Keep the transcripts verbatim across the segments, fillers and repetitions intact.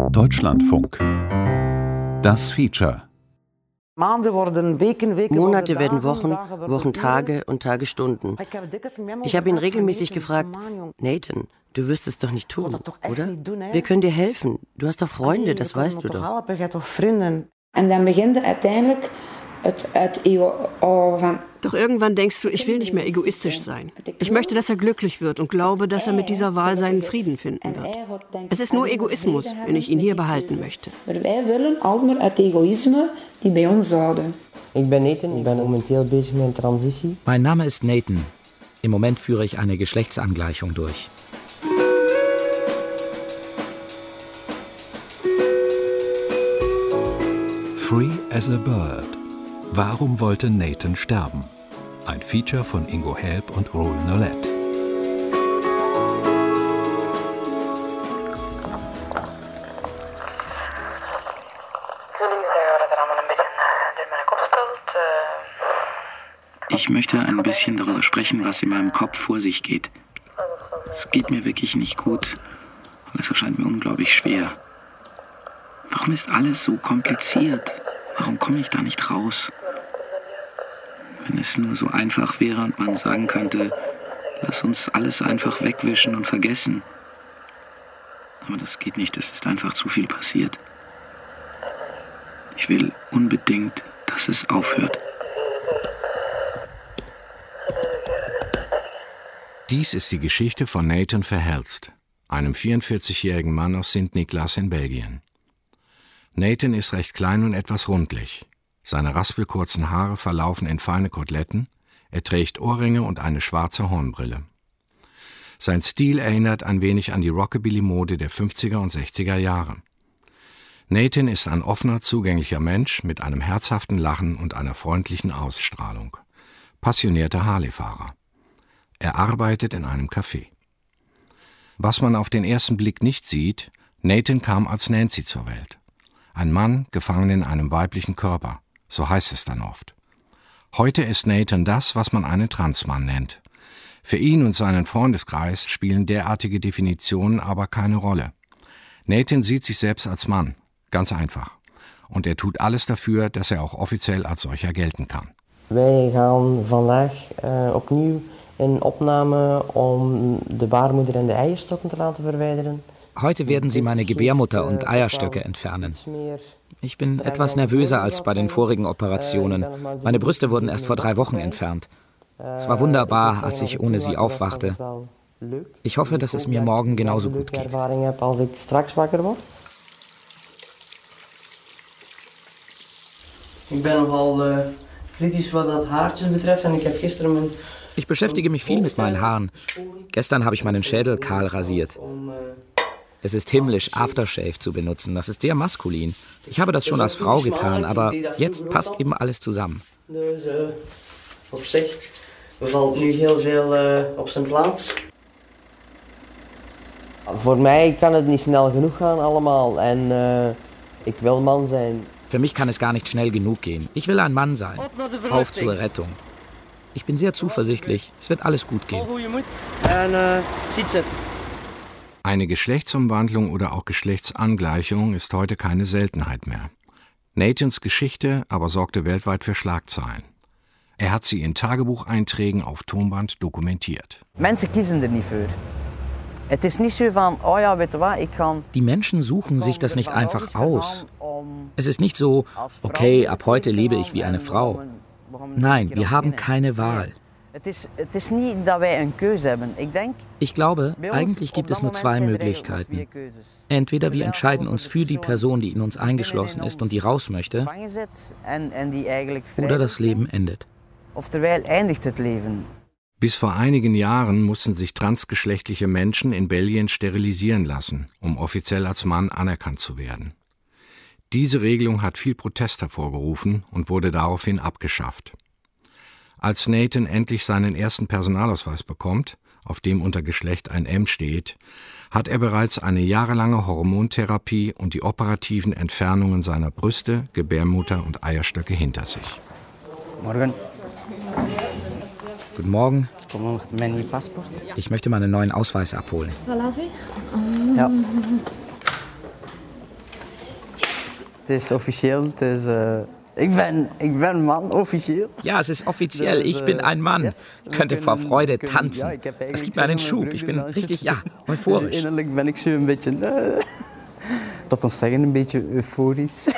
Deutschlandfunk. Das Feature. Monate werden Wochen, Wochen Tage und Tage Stunden. Ich habe ihn regelmäßig gefragt, Nathan, du wirst es doch nicht tun, oder? Wir können dir helfen. Du hast doch Freunde, das weißt du doch. Und dann beginnt uiteindelijk het, het ego van... Doch irgendwann denkst du, ich will nicht mehr egoistisch sein. Ich möchte, dass er glücklich wird und glaube, dass er mit dieser Wahl seinen Frieden finden wird. Es ist nur Egoismus, wenn ich ihn hier behalten möchte. Maar wij willen altijd het egoïsme die bij ons houden. Ich bin Nathan, ich bin momenteel bezig met een transitie. Mein Name ist Nathan. Im Moment führe ich eine Geschlechtsangleichung durch. Free as a Bird. Warum wollte Nathan sterben? Ein Feature von Ingo Helb und Roel Nollet. Ich möchte ein bisschen darüber sprechen, was in meinem Kopf vor sich geht. Es geht mir wirklich nicht gut. Es erscheint mir unglaublich schwer. Warum ist alles so kompliziert? Warum komme ich da nicht raus? Wenn es nur so einfach wäre und man sagen könnte, lass uns alles einfach wegwischen und vergessen. Aber das geht nicht, es ist einfach zu viel passiert. Ich will unbedingt, dass es aufhört. Dies ist die Geschichte von Nathan Verhelst, einem vierundvierzigjährigen Mann aus Sint-Niklaas in Belgien. Nathan ist recht klein und etwas rundlich. Seine raspelkurzen Haare verlaufen in feine Koteletten, er trägt Ohrringe und eine schwarze Hornbrille. Sein Stil erinnert ein wenig an die Rockabilly-Mode der fünfziger und sechziger Jahre. Nathan ist ein offener, zugänglicher Mensch mit einem herzhaften Lachen und einer freundlichen Ausstrahlung. Passionierter Harley-Fahrer. Er arbeitet in einem Café. Was man auf den ersten Blick nicht sieht, Nathan kam als Nancy zur Welt. Ein Mann, gefangen in einem weiblichen Körper, so heißt es dann oft. Heute ist Nathan das, was man einen Transmann nennt. Für ihn und seinen Freundeskreis spielen derartige Definitionen aber keine Rolle. Nathan sieht sich selbst als Mann, ganz einfach. Und er tut alles dafür, dass er auch offiziell als solcher gelten kann. Wij gaan vandaag uh, opnieuw in Opname, um de baarmoeder en de eierstokken te laten verwijderen. Heute werden sie meine Gebärmutter und Eierstöcke entfernen. Ich bin etwas nervöser als bei den vorigen Operationen. Meine Brüste wurden erst vor drei Wochen entfernt. Es war wunderbar, als ich ohne sie aufwachte. Ich hoffe, dass es mir morgen genauso gut geht. Ich bin nogal kritisch, was das Haartjes betrifft. Und ich habe gestern mein Ich beschäftige mich viel mit meinen Haaren. Gestern habe ich meinen Schädel kahl rasiert. Es ist himmlisch, Aftershave zu benutzen. Das ist sehr maskulin. Ich habe das schon als Frau getan, aber jetzt passt eben alles zusammen. Dus uh, op zich valt nu heel veel uh, op zijn plaats. Voor mij kan het niet snel genoeg gaan allemaal en uh, ik wil man zijn. Für mich kann es gar nicht schnell genug gehen. Ich will ein Mann sein. Auf zur Rettung. Ich bin sehr zuversichtlich. Es wird alles gut gehen. Eine Geschlechtsumwandlung oder auch Geschlechtsangleichung ist heute keine Seltenheit mehr. Nathans Geschichte aber sorgte weltweit für Schlagzeilen. Er hat sie in Tagebucheinträgen auf Tonband dokumentiert. Mensen kiezen er niet voor. Het is niet zo van, oh ja, weet je wat, ik kan... Die Menschen suchen sich das nicht einfach aus. Es ist nicht so, okay, ab heute lebe ich wie eine Frau. Nein, wir haben keine Wahl. Ich glaube, eigentlich gibt es nur zwei Möglichkeiten. Entweder wir entscheiden uns für die Person, die in uns eingeschlossen ist und die raus möchte, oder das Leben endet. Bis vor einigen Jahren mussten sich transgeschlechtliche Menschen in Belgien sterilisieren lassen, um offiziell als Mann anerkannt zu werden. Diese Regelung hat viel Protest hervorgerufen und wurde daraufhin abgeschafft. Als Nathan endlich seinen ersten Personalausweis bekommt, auf dem unter Geschlecht ein M steht, hat er bereits eine jahrelange Hormontherapie und die operativen Entfernungen seiner Brüste, Gebärmutter und Eierstöcke hinter sich. Morgen. Guten Morgen. Kom met mijn nieuw paspoort. Ich möchte meinen neuen Ausweis abholen. Voilà, zie. Ja. Het is officieel, het is... Uh Ich bin, ich bin Mann, offiziell. Ja, es ist offiziell. Ich bin ein Mann. Könnte vor Freude tanzen. Es gibt mir einen Schub. Ich bin richtig, ja, euphorisch. Innerlijk ben ik zo een beetje, uh, dat ons zeggen, een beetje euforisch.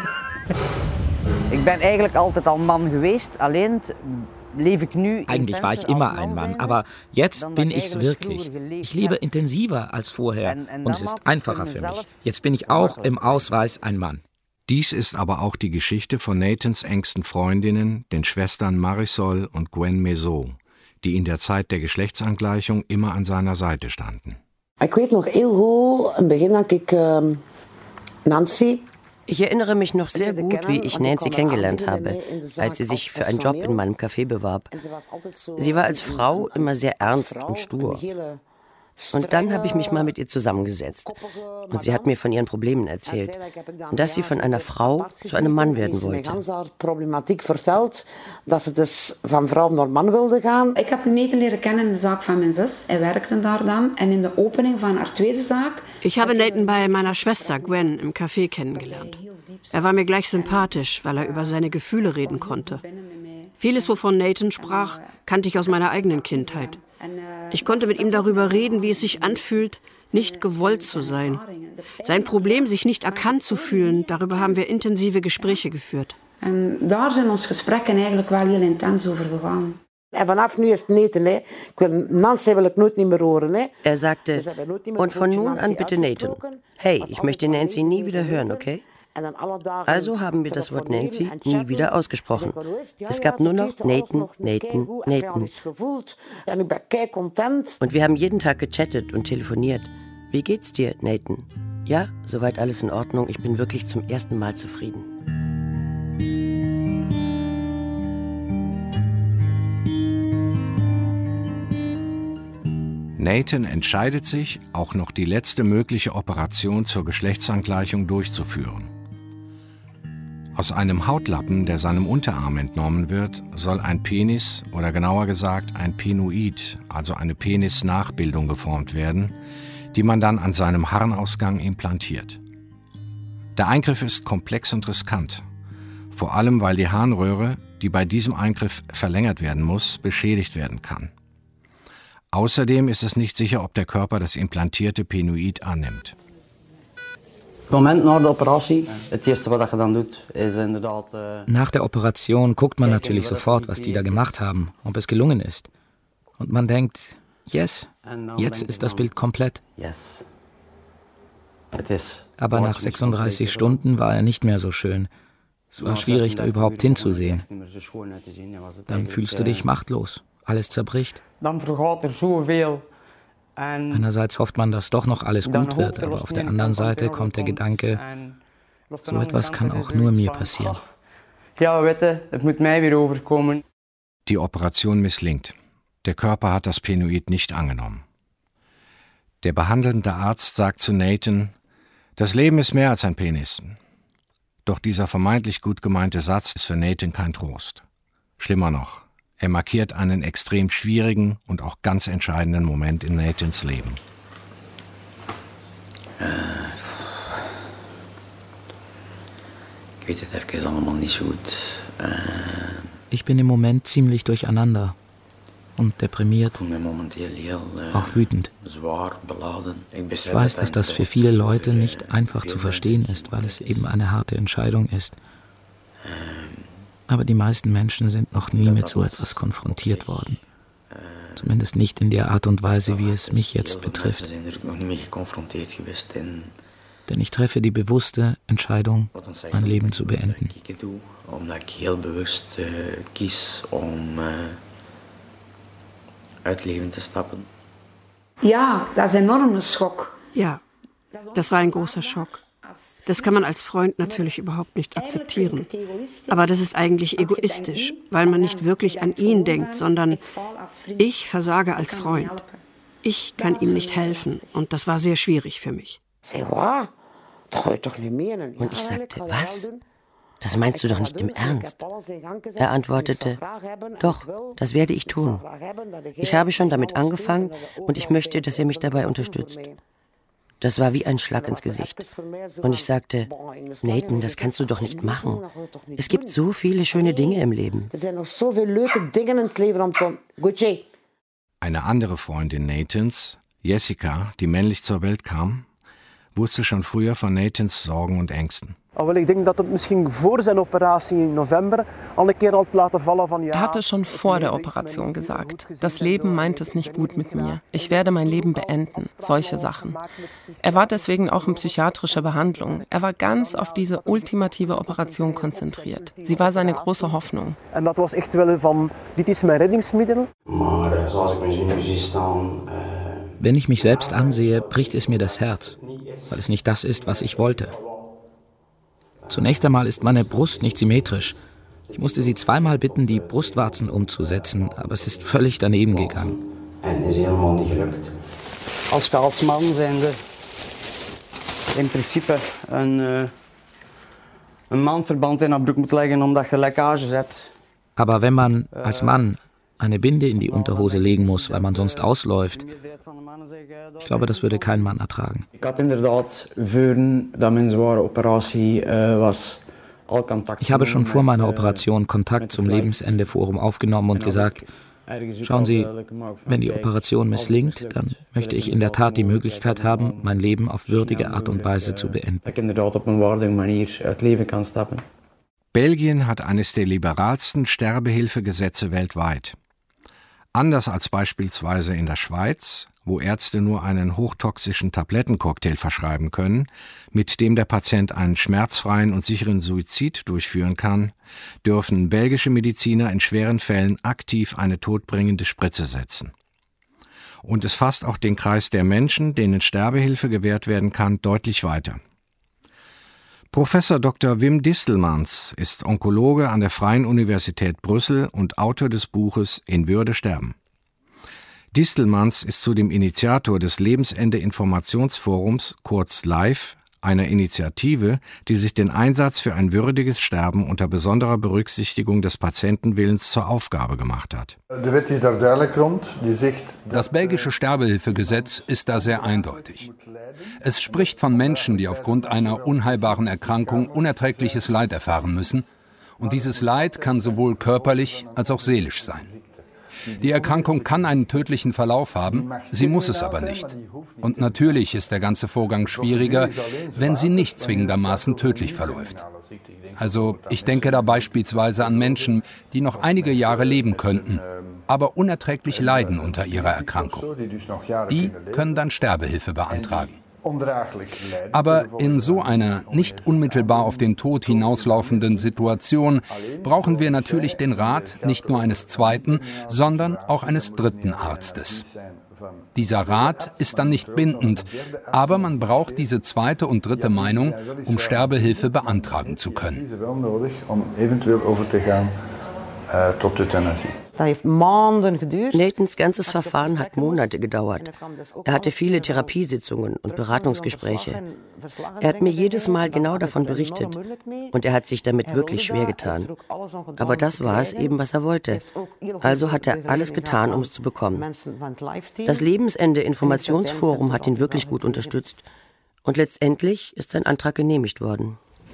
Ik ben eigenlijk altijd al man geweest, alleen lebe ich nu. Eigentlich war ich immer ein Mann, aber jetzt bin ich's wirklich. Ich lebe intensiver als vorher und es ist einfacher für mich. Jetzt bin ich auch im Ausweis ein Mann. Dies ist aber auch die Geschichte von Nathans engsten Freundinnen, den Schwestern Marisol und Gwen Maison, die in der Zeit der Geschlechtsangleichung immer an seiner Seite standen. Ich weiß noch heel goed, in Beginn had ik uh, Nancy. Ich erinnere mich noch sehr gut, wie ich Nancy kennengelernt habe, als sie sich für einen Job in meinem Café bewarb. Sie war als Frau immer sehr ernst und stur. Und dann habe ich mich mal mit ihr zusammengesetzt. Und sie hat mir von ihren Problemen erzählt. Und dass sie von einer Frau zu einem Mann werden wollte. Ich habe haar Problematik verteld, dass sie das von Frau naar Mann wilde gaan. Ich habe Nathan leren kennen in de zaak van mijn zus. Er werkte daar dan. En in de opening van haar tweede zaak. Ich habe Nathan bei meiner Schwester Gwen im Café kennengelernt. Er war mir gleich sympathisch, weil er über seine Gefühle reden konnte. Vieles, wovon Nathan sprach, kannte ich aus meiner eigenen Kindheit. Ich konnte mit ihm darüber reden, wie es sich anfühlt, nicht gewollt zu sein. Sein Problem, sich nicht erkannt zu fühlen, darüber haben wir intensive Gespräche geführt. En daar zijn onze gesprekken eigenlijk wel heel intens over gegaan. En vanaf nu is het Nathan, hè. Ik wil, Nancy wil ik nooit niet meer horen, hè. Er sagte, und von nun an bitte Nathan. Hey, ich möchte Nancy nie wieder hören, okay? Also haben wir das Wort Nancy nie wieder ausgesprochen. Es gab nur noch Nathan, Nathan, Nathan. Und wir haben jeden Tag gechattet und telefoniert. Wie geht's dir, Nathan? Ja, soweit alles in Ordnung. Ich bin wirklich zum ersten Mal zufrieden. Nathan entscheidet sich, auch noch die letzte mögliche Operation zur Geschlechtsangleichung durchzuführen. Aus einem Hautlappen, der seinem Unterarm entnommen wird, soll ein Penis oder genauer gesagt ein Penoid, also eine Penisnachbildung geformt werden, die man dann an seinem Harnausgang implantiert. Der Eingriff ist komplex und riskant, vor allem weil die Harnröhre, die bei diesem Eingriff verlängert werden muss, beschädigt werden kann. Außerdem ist es nicht sicher, ob der Körper das implantierte Penoid annimmt. Moment nach der Operation, das erste, was je dann doet, ist inderdaad. Nach der Operation guckt man natürlich sofort, was die da gemacht haben, ob es gelungen ist. Und man denkt, yes, jetzt ist das Bild komplett. Yes. Aber nach sechsunddreißig Stunden war er nicht mehr so schön. Es war schwierig, da überhaupt hinzusehen. Dann fühlst du dich machtlos. Alles zerbricht. Dann vergaat er zoveel. Einerseits hofft man, dass doch noch alles gut wird, aber auf der anderen Seite kommt der Gedanke, so etwas kann auch nur mir passieren. Ja, bitte, es muss mir wieder overkomen. Die Operation misslingt. Der Körper hat das Penoid nicht angenommen. Der behandelnde Arzt sagt zu Nathan, das Leben ist mehr als ein Penis. Doch dieser vermeintlich gut gemeinte Satz ist für Nathan kein Trost. Schlimmer noch. Er markiert einen extrem schwierigen und auch ganz entscheidenden Moment in Nathans Leben. Ich weiß het even allemaal niet zo goed. Ich bin im Moment ziemlich durcheinander und deprimiert, auch wütend. Ich weiß, dass das für viele Leute nicht einfach zu verstehen ist, weil es eben eine harte Entscheidung ist. Aber die meisten Menschen sind noch nie mit so etwas konfrontiert worden. Zumindest nicht in der Art und Weise, wie es mich jetzt betrifft. Denn ich treffe die bewusste Entscheidung, mein Leben zu beenden. Omdat ik heel bewust uh, kies om uh, uit het leven te stappen. Ja, das ist ein enormer Schock. Ja, das war ein großer Schock. Das kann man als Freund natürlich überhaupt nicht akzeptieren. Aber das ist eigentlich egoistisch, weil man nicht wirklich an ihn denkt, sondern ich versage als Freund. Ich kann ihm nicht helfen und das war sehr schwierig für mich. Und ich sagte, was? Das meinst du doch nicht im Ernst? Er antwortete, doch, das werde ich tun. Ich habe schon damit angefangen und ich möchte, dass er mich dabei unterstützt. Das war wie ein Schlag ins Gesicht. Und ich sagte, Nathan, das kannst du doch nicht machen. Es gibt so viele schöne Dinge im Leben. Eine andere Freundin Nathans, Jessica, die männlich zur Welt kam, wusste schon früher von Nathans Sorgen und Ängsten. Ik denk dat het misschien voor zijn operatie in november al een keer had laten vallen van ja. Er hatte schon vor der Operation gesagt, das Leben meint es nicht gut mit mir. Ich werde mein Leben beenden, solche Sachen. Er war deswegen auch in psychiatrischer Behandlung. Er war ganz auf diese ultimative Operation konzentriert. Sie war seine große Hoffnung. En dat was echt wel van, dit is mijn reddingsmiddel. Maar zoals ik me nu zie staan. Wenn ich mich selbst ansehe, bricht es mir das Herz, weil es nicht das ist, was ich wollte. Zunächst einmal ist meine Brust nicht symmetrisch. Ich musste sie zweimal bitten, die Brustwarzen umzusetzen, aber es ist völlig daneben gegangen. En is helemaal niet gelukt. Als je als man zijnde in principe een, uh, een maandverband in haar broek moet leggen omdat je lekkages hebt. Aber wenn man als Mann eine Binde in die Unterhose legen muss, weil man sonst ausläuft, ich glaube, das würde kein Mann ertragen. Ich had inderdaad voor dat mijn zware operatie was al Kontakt. Ich habe schon vor meiner Operation Kontakt zum Lebensende-Forum aufgenommen und gesagt, schauen Sie, wenn die Operation misslingt, dann möchte ich in der Tat die Möglichkeit haben, mein Leben auf würdige Art und Weise zu beenden. Dat ik inderdaad op een waardige manier het leven kan stappen. Belgien hat eines der liberalsten Sterbehilfegesetze weltweit. Anders als beispielsweise in der Schweiz, wo Ärzte nur einen hochtoxischen Tablettencocktail verschreiben können, mit dem der Patient einen schmerzfreien und sicheren Suizid durchführen kann, dürfen belgische Mediziner in schweren Fällen aktiv eine todbringende Spritze setzen. Und es fasst auch den Kreis der Menschen, denen Sterbehilfe gewährt werden kann, deutlich weiter. Professor Doktor Wim Distelmans ist Onkologe an der Freien Universität Brüssel und Autor des Buches In Würde sterben. Distelmans ist zudem Initiator des Lebensende-Informationsforums, kurz LIFE, einer Initiative, die sich den Einsatz für ein würdiges Sterben unter besonderer Berücksichtigung des Patientenwillens zur Aufgabe gemacht hat. Das belgische Sterbehilfegesetz ist da sehr eindeutig. Es spricht von Menschen, die aufgrund einer unheilbaren Erkrankung unerträgliches Leid erfahren müssen. Und dieses Leid kann sowohl körperlich als auch seelisch sein. Die Erkrankung kann einen tödlichen Verlauf haben, sie muss es aber nicht. Und natürlich ist der ganze Vorgang schwieriger, wenn sie nicht zwingendermaßen tödlich verläuft. Also ich denke da beispielsweise an Menschen, die noch einige Jahre leben könnten, aber unerträglich leiden unter ihrer Erkrankung. Die können dann Sterbehilfe beantragen. Aber in so einer nicht unmittelbar auf den Tod hinauslaufenden Situation brauchen wir natürlich den Rat nicht nur eines zweiten, sondern auch eines dritten Arztes. Dieser Rat ist dann nicht bindend, aber man braucht diese zweite und dritte Meinung, um Sterbehilfe beantragen zu können. Nathans ganzes Verfahren hat Monate gedauert. Er hatte viele Therapiesitzungen und Beratungsgespräche. Er hat mir jedes Mal genau davon berichtet. Und er hat sich damit wirklich schwer getan. Aber das war es eben, was er wollte. Also hat er alles getan, um es zu bekommen. Das Lebensende-Informationsforum hat ihn wirklich gut unterstützt. Und letztendlich ist sein Antrag genehmigt worden.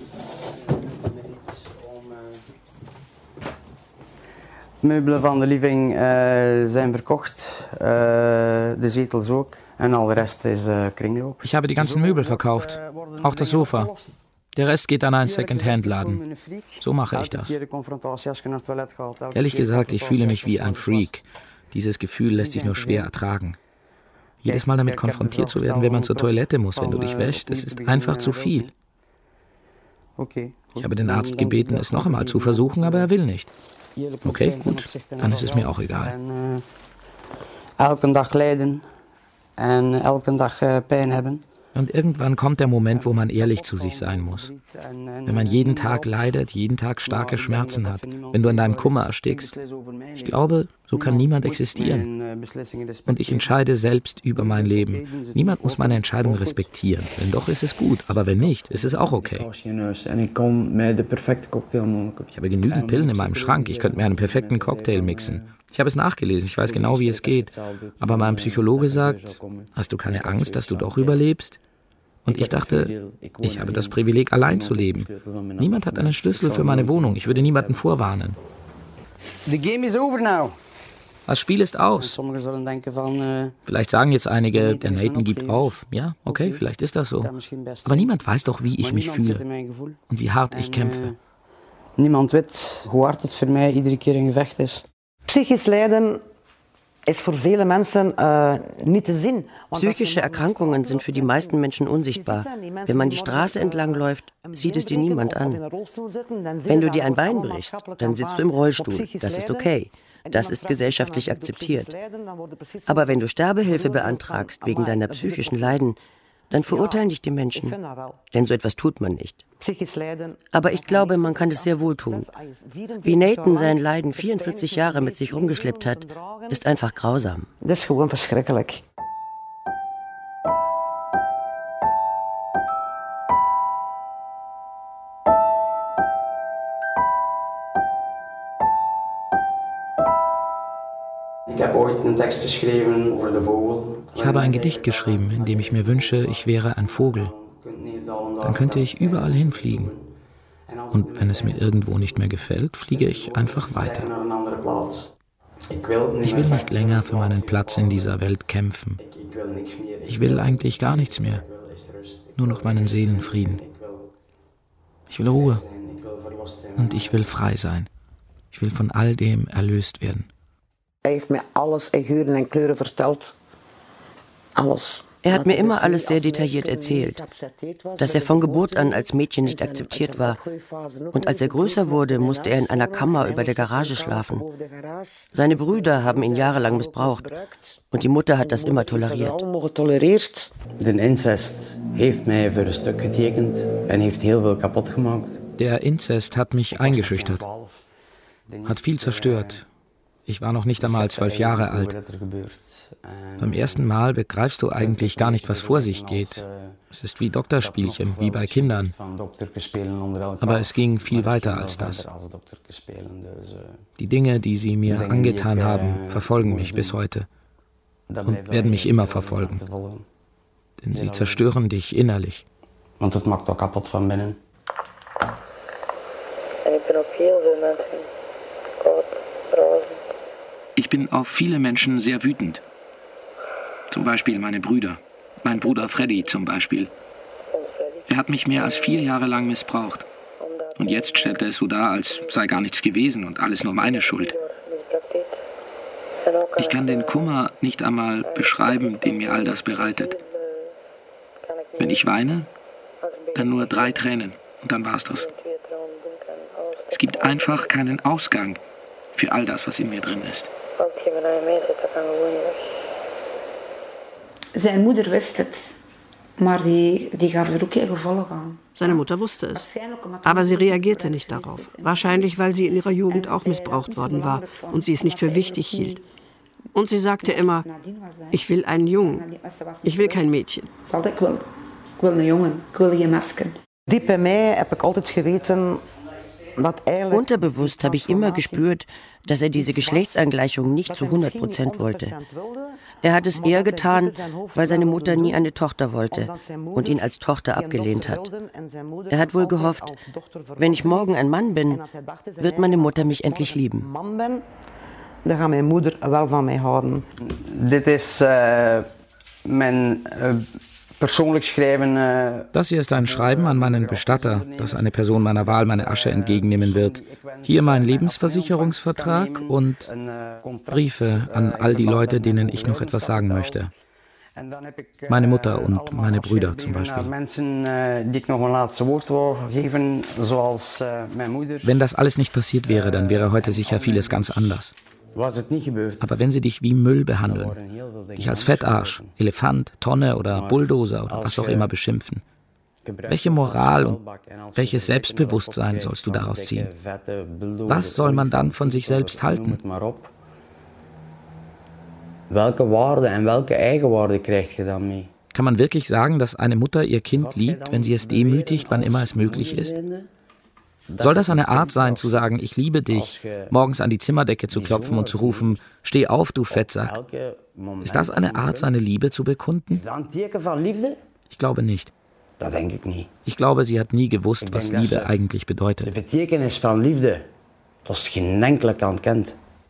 Meubelen van de living uh, zijn verkocht, uh, de zetels ook en al de rest is uh, kringloop. Ich habe die ganzen Möbel verkauft, auch das Sofa. Der Rest geht an einen Second-Hand-Laden. So mache ich das. Ehrlich gesagt, ich fühle mich wie ein Freak. Dieses Gefühl lässt sich nur schwer ertragen. Jedes Mal damit konfrontiert zu werden, wenn man zur Toilette muss, wenn du dich wäschst, das ist einfach zu viel. Ich habe den Arzt gebeten, es noch einmal zu versuchen, aber er will nicht. Okay, gut, dann ist es mir auch egal. Elke dag lijden en elke dag pijn hebben. Und irgendwann kommt der Moment, wo man ehrlich zu sich sein muss. Wenn man jeden Tag leidet, jeden Tag starke Schmerzen hat, wenn du an deinem Kummer erstickst. Ich glaube, so kann niemand existieren. Und ich entscheide selbst über mein Leben. Niemand muss meine Entscheidung respektieren. Wenn doch, ist es gut. Aber wenn nicht, ist es auch okay. Ich habe genügend Pillen in meinem Schrank. Ich könnte mir einen perfekten Cocktail mixen. Ich habe es nachgelesen. Ich weiß genau, wie es geht. Aber mein Psychologe sagt, hast du keine Angst, dass du doch überlebst? Und ich dachte, ich habe das Privileg, allein zu leben. Niemand hat einen Schlüssel für meine Wohnung. Ich würde niemanden vorwarnen. The game is over now. Das Spiel ist aus. Vielleicht sagen jetzt einige, der Nathan gibt auf. Ja, okay, vielleicht ist das so. Aber niemand weiß doch, wie ich mich fühle und wie hart ich kämpfe. Niemand weet hoe hard het voor mij iedere keer een gevecht is. Psychisch lijden ist für viele Menschen äh, nicht der Sinn. Psychische Erkrankungen sind für die meisten Menschen unsichtbar. Wenn man die Straße entlang läuft, sieht es dir niemand an. Wenn du dir ein Bein brichst, dann sitzt du im Rollstuhl. Das ist okay. Das ist gesellschaftlich akzeptiert. Aber wenn du Sterbehilfe beantragst wegen deiner psychischen Leiden, dann verurteilen dich die Menschen. Denn so etwas tut man nicht. Aber ich glaube, man kann es sehr wohl tun. Wie Nathan sein Leiden vierundvierzig Jahre mit sich rumgeschleppt hat, ist einfach grausam. Das ist gewoon verschrikkelijk. Ich habe ein Gedicht geschrieben, in dem ich mir wünsche, ich wäre ein Vogel. Dann könnte ich überall hinfliegen. Und wenn es mir irgendwo nicht mehr gefällt, fliege ich einfach weiter. Ich will nicht länger für meinen Platz in dieser Welt kämpfen. Ich will eigentlich gar nichts mehr. Nur noch meinen Seelenfrieden. Ich will Ruhe. Und ich will frei sein. Ich will von all dem erlöst werden. Er heeft mir alles in Geuren en Kleuren verteld. Alles. Er hat mir immer alles sehr detailliert erzählt, dass er von Geburt an als Mädchen nicht akzeptiert war. Und als er größer wurde, musste er in einer Kammer über der Garage schlafen. Seine Brüder haben ihn jahrelang missbraucht und die Mutter hat das immer toleriert. Der Inzest heeft mij voor een stuk getekend en heeft heel veel kapot gemaakt. Der Inzest hat mich eingeschüchtert, hat viel zerstört. Ich war noch nicht einmal zwölf Jahre alt. Beim ersten Mal begreifst du eigentlich gar nicht, was vor sich geht. Es ist wie Doktorspielchen, wie bei Kindern. Aber es ging viel weiter als das. Die Dinge, die sie mir angetan haben, verfolgen mich bis heute und werden mich immer verfolgen. Denn sie zerstören dich innerlich. Und das macht auch kaputt von binnen. Ich bin auf viele Menschen Gott draußen. Ich bin auf viele Menschen sehr wütend. Zum Beispiel meine Brüder. Mein Bruder Freddy zum Beispiel. Er hat mich mehr als vier Jahre lang missbraucht. Und jetzt stellt er es so dar, als sei gar nichts gewesen und alles nur meine Schuld. Ich kann den Kummer nicht einmal beschreiben, den mir all das bereitet. Wenn ich weine, dann nur drei Tränen und dann war's das. Es gibt einfach keinen Ausgang für all das, was in mir drin ist. Zijn moeder wist het, maar die, die gaf er ook geen gevolgen aan. Seine Mutter wusste es, aber sie reagierte nicht darauf. Wahrscheinlich, weil sie in ihrer Jugend auch missbraucht worden war und sie es nicht für wichtig hielt. Und sie sagte immer, ich will einen Jungen, ich will kein Mädchen. Ik wil, ik wil een jongen, ik wil geen meisje. Diep in mij heb ik altijd geweten. Unterbewusst habe ich immer gespürt, dass er diese Geschlechtsangleichung nicht zu hundert Prozent wollte. Er hat es eher getan, weil seine Mutter nie eine Tochter wollte und ihn als Tochter abgelehnt hat. Er hat wohl gehofft, wenn ich morgen ein Mann bin, wird meine Mutter mich endlich lieben. Dan gaat mijn moeder wel van mij houden. Dit is uh, mijn uh, persoonlijk schrijven. Uh, das hier ist ein Schreiben an meinen Bestatter, dass eine Person meiner Wahl meine Asche entgegennehmen wird. Hier mein Lebensversicherungsvertrag und Briefe an all die Leute, denen ich noch etwas sagen möchte. Meine Mutter und meine Brüder zum Beispiel. Wenn das alles nicht passiert wäre, dann wäre heute sicher vieles ganz anders. Aber wenn sie dich wie Müll behandeln, dich als Fettarsch, Elefant, Tonne oder Bulldozer oder was auch immer beschimpfen, welche Moral und welches Selbstbewusstsein sollst du daraus ziehen? Was soll man dann von sich selbst halten? Welke Waarde en welke Eigenwaarde krijg je dan mee? Kann man wirklich sagen, dass eine Mutter ihr Kind liebt, wenn sie es demütigt, wann immer es möglich ist? Soll das eine Art sein, zu sagen, ich liebe dich, morgens an die Zimmerdecke zu klopfen und zu rufen, steh auf, du Fettsack? Ist das eine Art, seine Liebe zu bekunden? Ich glaube nicht. Dat denk ik niet. Ich glaube, sie hat nie gewusst, was Liebe eigentlich bedeutet. De betekenis van liefde, was geen enkele kant kent.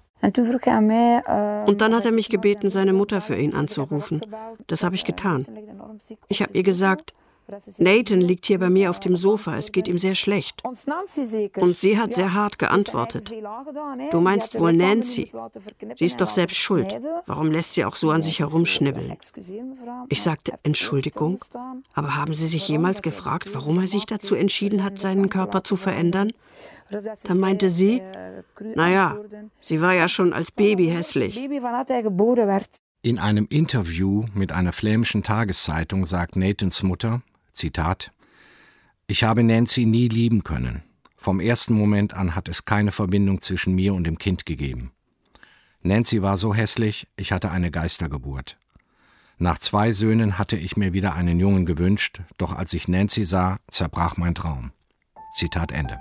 Und dann hat er mich gebeten, seine Mutter für ihn anzurufen. Das habe ich getan. Ich habe ihr gesagt, Nathan liegt hier bei mir auf dem Sofa, es geht ihm sehr schlecht. Und sie hat sehr hart geantwortet. Du meinst wohl Nancy? Sie ist doch selbst schuld. Warum lässt sie auch so an sich herumschnibbeln? Ich sagte, Entschuldigung, aber haben Sie sich jemals gefragt, warum er sich dazu entschieden hat, seinen Körper zu verändern? Da meinte sie, naja, sie war ja schon als Baby hässlich. In einem Interview mit einer flämischen Tageszeitung sagt Nathans Mutter, Zitat, ich habe Nancy nie lieben können. Vom ersten Moment an hat es keine Verbindung zwischen mir und dem Kind gegeben. Nancy war so hässlich, ich hatte eine Geistergeburt. Nach zwei Söhnen hatte ich mir wieder einen Jungen gewünscht, doch als ich Nancy sah, zerbrach mein Traum. Zitat Ende.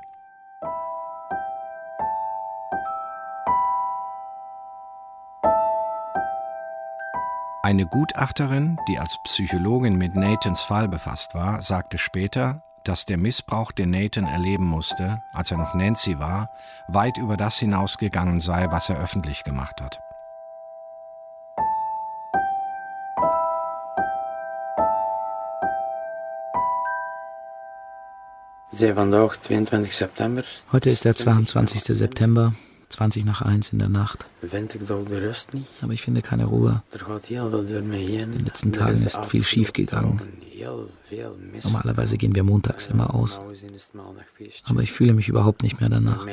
Eine Gutachterin, die als Psychologin mit Nathans Fall befasst war, sagte später, dass der Missbrauch, den Nathan erleben musste, als er noch Nancy war, weit über das hinausgegangen sei, was er öffentlich gemacht hat. Heute ist der zweiundzwanzigste September. zwanzig nach eins in der Nacht. Aber ich finde keine Ruhe. In den letzten Tagen ist viel schief gegangen. Normalerweise gehen wir montags immer aus. Aber ich fühle mich überhaupt nicht mehr danach.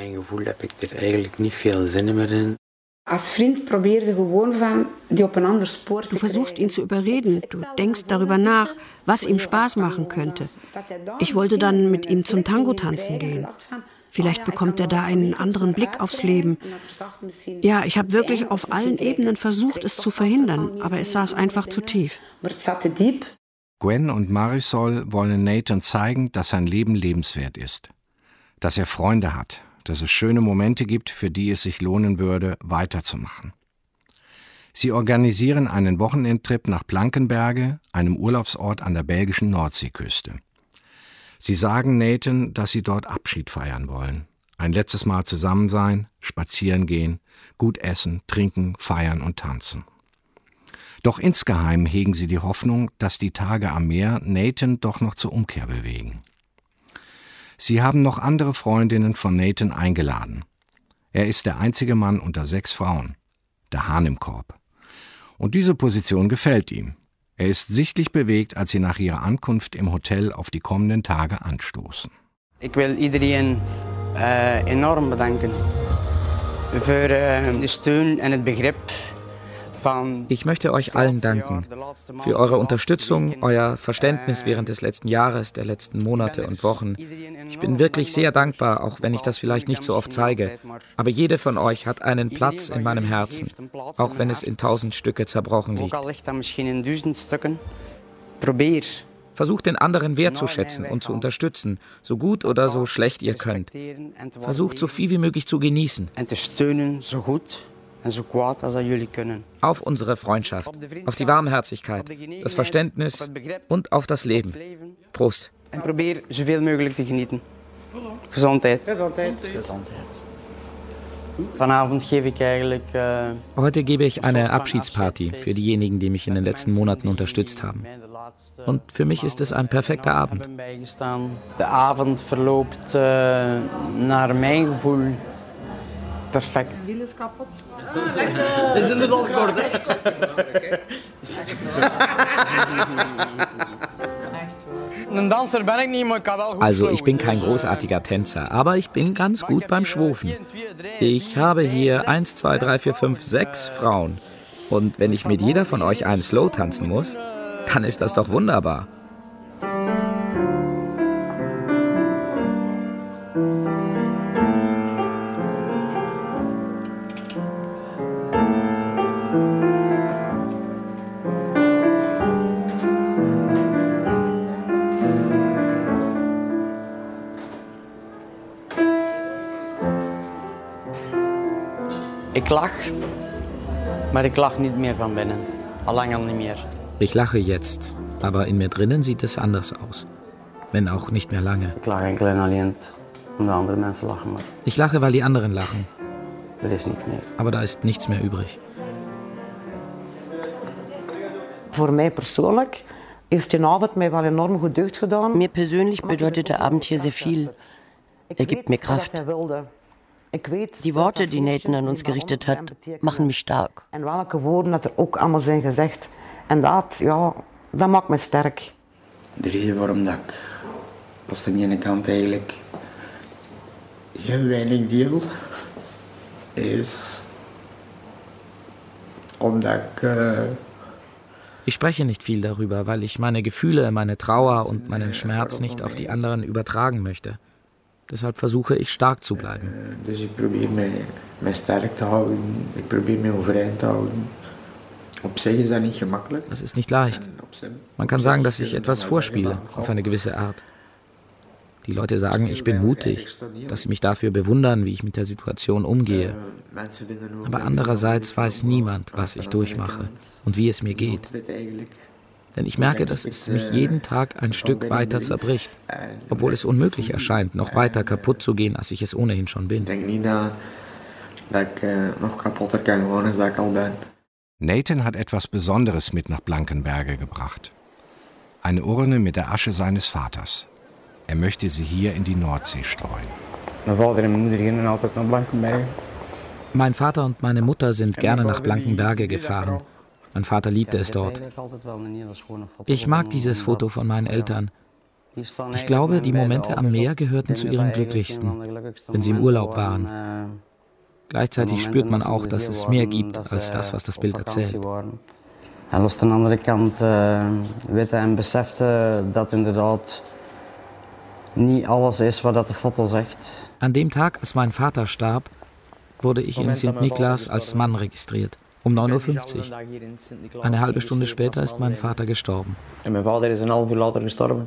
Du versuchst ihn zu überreden. Du denkst darüber nach, was ihm Spaß machen könnte. Ich wollte dann mit ihm zum Tango tanzen gehen. Vielleicht bekommt er da einen anderen Blick aufs Leben. Ja, ich habe wirklich auf allen Ebenen versucht, es zu verhindern, aber es saß einfach zu tief. Gwen und Marisol wollen Nathan zeigen, dass sein Leben lebenswert ist. Dass er Freunde hat, dass es schöne Momente gibt, für die es sich lohnen würde, weiterzumachen. Sie organisieren einen Wochenendtrip nach Blankenberge, einem Urlaubsort an der belgischen Nordseeküste. Sie sagen Nathan, dass sie dort Abschied feiern wollen. Ein letztes Mal zusammen sein, spazieren gehen, gut essen, trinken, feiern und tanzen. Doch insgeheim hegen sie die Hoffnung, dass die Tage am Meer Nathan doch noch zur Umkehr bewegen. Sie haben noch andere Freundinnen von Nathan eingeladen. Er ist der einzige Mann unter sechs Frauen, der Hahn im Korb. Und diese Position gefällt ihm. Er ist sichtlich bewegt, als sie nach ihrer Ankunft im Hotel auf die kommenden Tage anstoßen. Ich will iedereen uh, enorm bedanken für uh, de steun en het begrip. Ich möchte euch allen danken für eure Unterstützung, euer Verständnis während des letzten Jahres, der letzten Monate und Wochen. Ich bin wirklich sehr dankbar, auch wenn ich das vielleicht nicht so oft zeige. Aber jede von euch hat einen Platz in meinem Herzen, auch wenn es in tausend Stücke zerbrochen liegt. Versucht den anderen wertzuschätzen und zu unterstützen, so gut oder so schlecht ihr könnt. Versucht so viel wie möglich zu genießen. Auf unsere Freundschaft, auf die Warmherzigkeit, das Verständnis und auf das Leben. Prost. En probeer zoveel mogelijk te genieten. Gezondheid. Gezondheid. Vanavond gebe ich eigentlich, äh, Heute gebe ich eine Abschiedsparty für diejenigen, die mich in den letzten Monaten unterstützt haben. Und für mich ist es ein perfekter Abend. Der Abend verloopt äh, naar mijn gevoel perfect. De ziel is kapot. Ah, lekker! We zijn er al geworden. Also ich bin kein großartiger Tänzer, aber ich bin ganz gut beim Schwofen. Ich habe hier eins, zwei, drei, vier, fünf, sechs Frauen. Und wenn ich mit jeder von euch einen Slow tanzen muss, dann ist das doch wunderbar. Ich lach, maar ich lach nicht mehr von binnen. Allang al nicht mehr. Ich lache jetzt, aber in mir drinnen sieht es anders aus. wenn auch nicht mehr lange. Ich lache enkel en alleen omdat andere mensen lachen. Maar Ich lache, weil die anderen lachen. er is niet meer. Aber da ist nichts mehr übrig. Voor mij persoonlijk heeft die avond mij wel enorm goed deugd gedaan. Mir persönlich bedeutet der Abend hier sehr viel. Er gibt mir Kraft. Die Worte, die Nathan an uns gerichtet hat, machen mich stark. En welke woorden dat er ook allemaal zijn gezegd. En dat, ja, dat maakt me sterk. De reden waarom dat ik los aan de ene kant eigenlijk heel weinig deel, is omdat ik... Uh, Ich spreche nicht viel darüber, weil ich meine Gefühle, meine Trauer und meinen Schmerz nicht auf die anderen übertragen möchte. Deshalb versuche ich, stark zu bleiben. Dus ik probeer mij, mij sterk te houden, ik probeer mij overeind te houden. Op zich is dat niet gemakkelijk. Das ist nicht leicht. Man kann sagen, dass ich etwas vorspiele, auf eine gewisse Art. Die Leute sagen, ich bin mutig, dass sie mich dafür bewundern, wie ich mit der Situation umgehe. Aber andererseits weiß niemand, was ich durchmache und wie es mir geht. Denn ich merke, dass es mich jeden Tag ein Stück weiter zerbricht, obwohl es unmöglich erscheint, noch weiter kaputt zu gehen, als ich es ohnehin schon bin. Ich denke nicht, dass ich noch kaputter kann geworden, als ich al bin. Nathan hat etwas Besonderes mit nach Blankenberge gebracht. Eine Urne mit der Asche seines Vaters. Er möchte sie hier in die Nordsee streuen. Mein Vater und meine Mutter gingen altijd nach Blankenberge. Mein Vater und meine Mutter sind gerne nach Blankenberge gefahren. Mein Vater liebte es dort. Ich mag dieses Foto von meinen Eltern. Ich glaube, die Momente am Meer gehörten zu ihren glücklichsten, wenn sie im Urlaub waren. Gleichzeitig spürt man auch, dass es mehr gibt als das, was das Bild erzählt. En los aan de andere kant uh, weet en besefte dat inderdaad niet alles is wat dat de foto zegt. An dem Tag, als mein Vater starb, wurde ich in Sint Niklas als Mann registriert. Um neun Uhr fünfzig. Eine halbe Stunde später ist mein Vater gestorben. En mijn vader is een half uur later gestorben.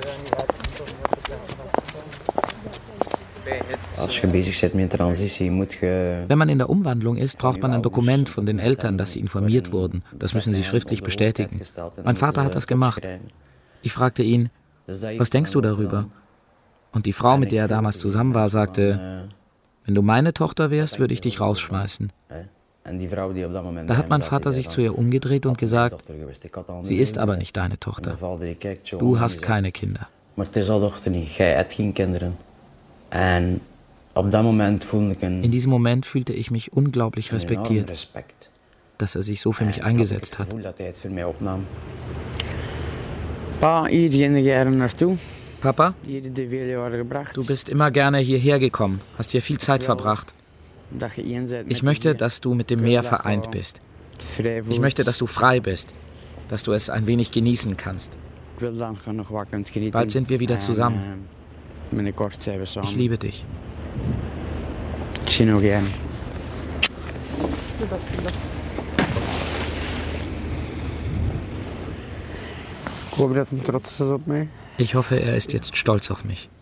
Als je bezig bent met transitie, moet je... Wenn man in der Umwandlung ist, braucht man ein Dokument von den Eltern, dass sie informiert wurden. Das müssen sie schriftlich bestätigen. Mein Vater hat das gemacht. Ich fragte ihn, was denkst du darüber? Und die Frau, mit der er damals zusammen war, sagte, wenn du meine Tochter wärst, würde ich dich rausschmeißen. Da hat mein Vater sich zu ihr umgedreht und gesagt, sie ist aber nicht deine Tochter. Du hast keine Kinder. In diesem Moment fühlte ich mich unglaublich respektiert, dass er sich so für mich eingesetzt hat. Papa, du bist immer gerne hierher gekommen, hast hier viel Zeit verbracht. Ich möchte, dass du mit dem Meer vereint bist. Ich möchte, dass du frei bist, dass du es ein wenig genießen kannst. Bald sind wir wieder zusammen. Ich liebe dich. Ik zie nog gerne. Ik hoop dat hij trots is op mij. Ich hoffe, er ist jetzt stolz auf mich.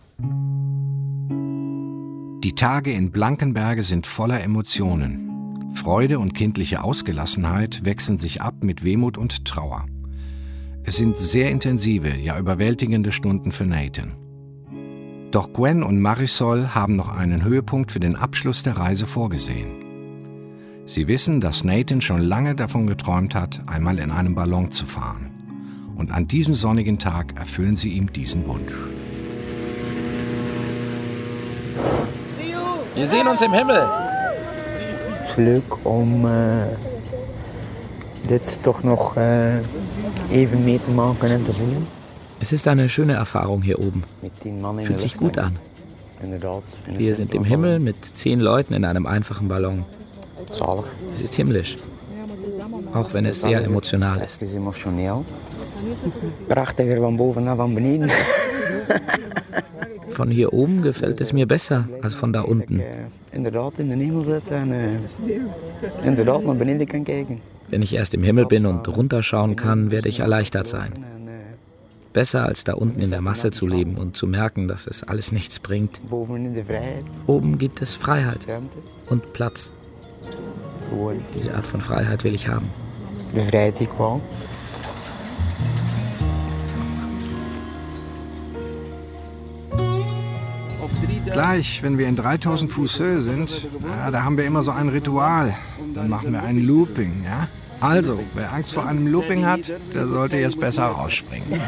Die Tage in Blankenberge sind voller Emotionen. Freude und kindliche Ausgelassenheit wechseln sich ab mit Wehmut und Trauer. Es sind sehr intensive, ja überwältigende Stunden für Nathan. Doch Gwen und Marisol haben noch einen Höhepunkt für den Abschluss der Reise vorgesehen. Sie wissen, dass Nathan schon lange davon geträumt hat, einmal in einem Ballon zu fahren. Und an diesem sonnigen Tag erfüllen sie ihm diesen Wunsch. Wir sehen uns im Himmel. Het is leuk om uh, dit toch nog uh, even mee te maken en te voelen. Es ist eine schöne Erfahrung hier oben. Fühlt sich gut an. Wir sind im Himmel mit zehn Leuten in einem einfachen Ballon. Es ist himmlisch, auch wenn es sehr emotional ist. Es ist emotional. Prachtiger von boven naar van beneden. Von hier oben gefällt es mir besser als von da unten. Inderdaad in den Himmel zit en uh, inderdaad naar beneden kan kijken. Wenn ich erst im Himmel bin und runterschauen kann, werde ich erleichtert sein. Besser als da unten in der Masse zu leben und zu merken, dass es alles nichts bringt. Oben gibt es Freiheit und Platz. Diese Art von Freiheit will ich haben. Die Freiheit, die ich will. Gleich, wenn wir in dreitausend Fuß Höhe sind, ja, da haben wir immer so ein Ritual. Dann machen wir ein Looping, ja? Also, wer Angst vor einem Looping hat, der sollte jetzt besser rausspringen.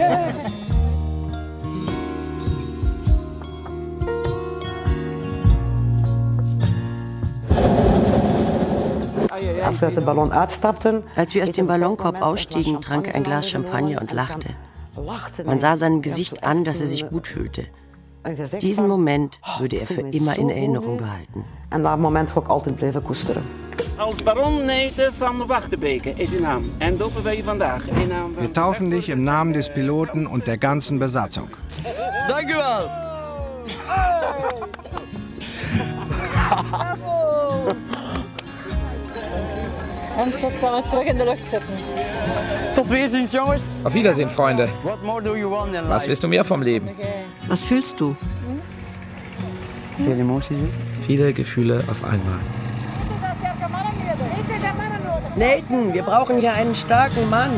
Als wir aus dem Ballon uitstapten, Als wir aus dem Ballonkorb ausstiegen, trank er ein Glas Champagner und lachte. Man sah seinem Gesicht an, dass er sich gut fühlte. Diesen Moment würde er für immer in Erinnerung behalten. En dat moment ga ik altijd blijven koesteren. Als Baron Neten van Wachtebeke is uw naam. En dopen wij vandaag in naam van... Wir taufen dich im Namen des Piloten und der ganzen Besatzung. Dank u wel. En tot gaan we terug in de lucht zitten. Tot weerziens, jongens. Auf Wiedersehen, Freunde. What more do you want in life? Was willst du mehr vom Leben? Was fühlst du? Viele Emoties. Viele Gefühle auf einmal. Nathan, wir brauchen hier einen starken Mann.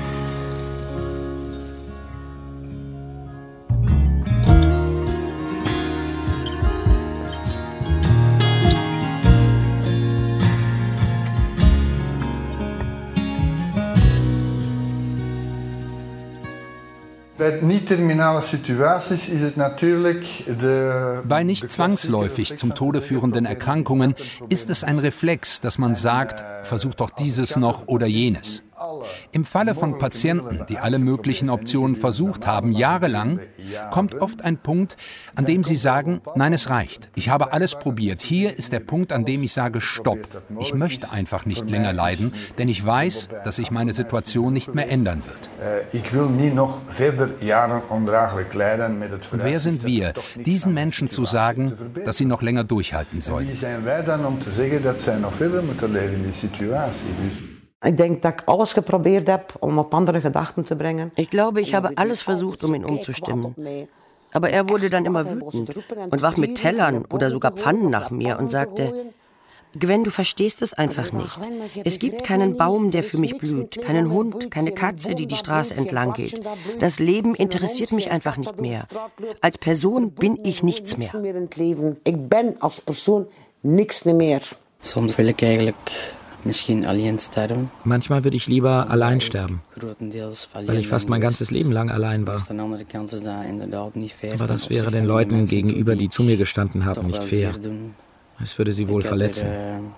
Bei nicht-terminalen Situaties ist es natürlich de... Bei nicht zwangsläufig zum Tode führenden Erkrankungen ist es ein Reflex, dass man sagt, versuch doch dieses noch oder jenes. Im Falle von Patienten, die alle möglichen Optionen versucht haben, jahrelang, kommt oft ein Punkt, an dem sie sagen, nein, es reicht. Ich habe alles probiert. Hier ist der Punkt, an dem ich sage, stopp. Ich möchte einfach nicht länger leiden, denn ich weiß, dass sich meine Situation nicht mehr ändern wird. Ich will nie noch verder Jahre ondraaglijk lijden mit het... Und wer sind wir, diesen Menschen zu sagen, dass sie noch länger durchhalten sollen? Wie zijn wij dan om te zeggen dat zij nog verder moeten leven in die situatie? Ik denk dat ik alles geprobeerd heb om op andere Gedanken te brengen. Ich glaube, ich habe alles versucht, um ihn umzustimmen. Aber er wurde dann immer wütend und warf mit Tellern oder sogar Pfannen nach mir und sagte, Gwen, du verstehst es einfach nicht. Es gibt keinen Baum, der für mich blüht, keinen Hund, keine Katze, die die Straße entlang geht. Das Leben interessiert mich einfach nicht mehr. Als Person bin ich nichts mehr. Ich bin als Person nichts mehr. Soms will ich eigentlich misschien alleen sterben. Manchmal würde ich lieber allein sterben, weil ich fast mein ganzes Leben lang allein war. Aber das wäre den Leuten gegenüber, die zu mir gestanden haben, nicht fair. Es würde sie wohl verletzen.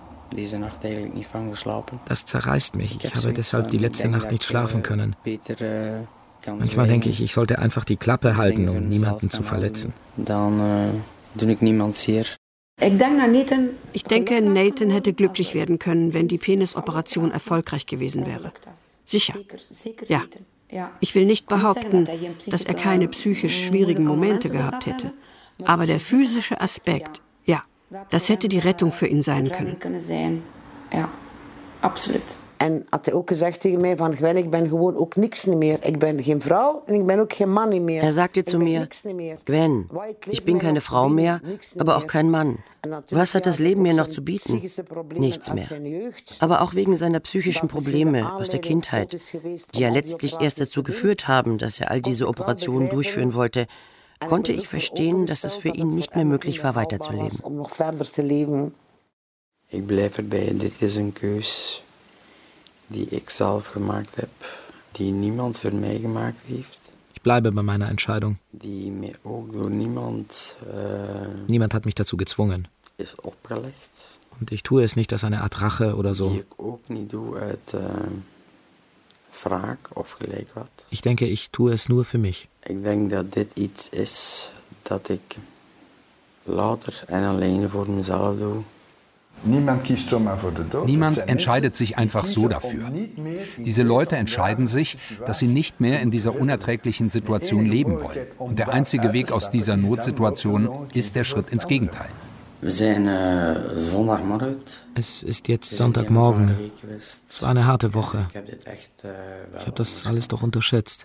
Das zerreißt mich. Ich habe deshalb die letzte Nacht nicht schlafen können. Manchmal denke ich, ich sollte einfach die Klappe halten, um niemanden zu verletzen. Dann doe ik niemand zeer. Ich denke, Nathan hätte glücklich werden können, wenn die Penisoperation erfolgreich gewesen wäre. Sicher. Ja. Ich will nicht behaupten, dass er keine psychisch schwierigen Momente gehabt hätte. Aber der physische Aspekt, ja, das hätte die Rettung für ihn sein können. Ja, absoluut. En had hij ook gezegd tegen mij van, Gwen, ik ben gewoon ook niks meer. Ik ben geen Frau en ik ben ook geen Mann mehr. Er sagte zu mir, Gwen, ich bin keine Frau mehr, aber auch kein Mann. Was hat das Leben mir noch zu bieten? Nichts mehr. Aber auch wegen seiner psychischen Probleme aus der Kindheit, die ja letztlich erst dazu geführt haben, dass er all diese Operationen durchführen wollte, konnte ich verstehen, dass es für ihn nicht mehr möglich war, weiterzuleben. Ich bleibe erbij, dit is een keus die ich selbst gemacht habe, die niemand für mich gemacht hat. Ich bleibe bei meiner Entscheidung. Die mir auch durch niemand, äh, Niemand hat mich dazu gezwungen. Ist opgelegd. Und ich tue es nicht als eine Art Rache oder so. Die ich auch nicht tue uit äh, Vraag of gelijk wat. Ich denke, ich tue es nur für mich. Ich denke, dass dit iets is dat ich later en alleen voor mezelf doe. Niemand entscheidet sich einfach so dafür. Diese Leute entscheiden sich, dass sie nicht mehr in dieser unerträglichen Situation leben wollen. Und der einzige Weg aus dieser Notsituation ist der Schritt ins Gegenteil. Wir sind äh, Sonntagmorgen. Es ist jetzt Sonntagmorgen. Es war eine harte Woche. Ich habe das alles doch unterschätzt.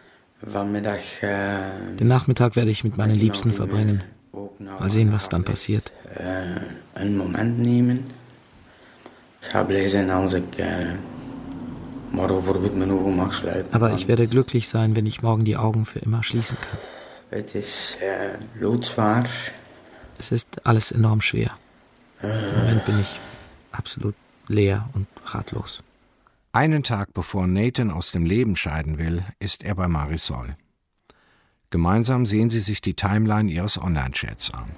Den Nachmittag werde ich mit meinen Liebsten verbringen. Mal sehen, was dann passiert. Uh, een moment nemen. Ik ga blij zijn als ik uh, morgen voorgoed mijn ogen mag sluiten. Aber ich werde glücklich sein, wenn ich morgen die Augen für immer schließen kann. Het is uh, loodzwaar. Es ist alles enorm schwer. Im Moment bin ich absolut leer und ratlos. Einen Tag bevor Nathan aus dem Leben scheiden will, ist er bei Marisol. Gemeinsam sehen sie sich die Timeline ihres Online-Chats an.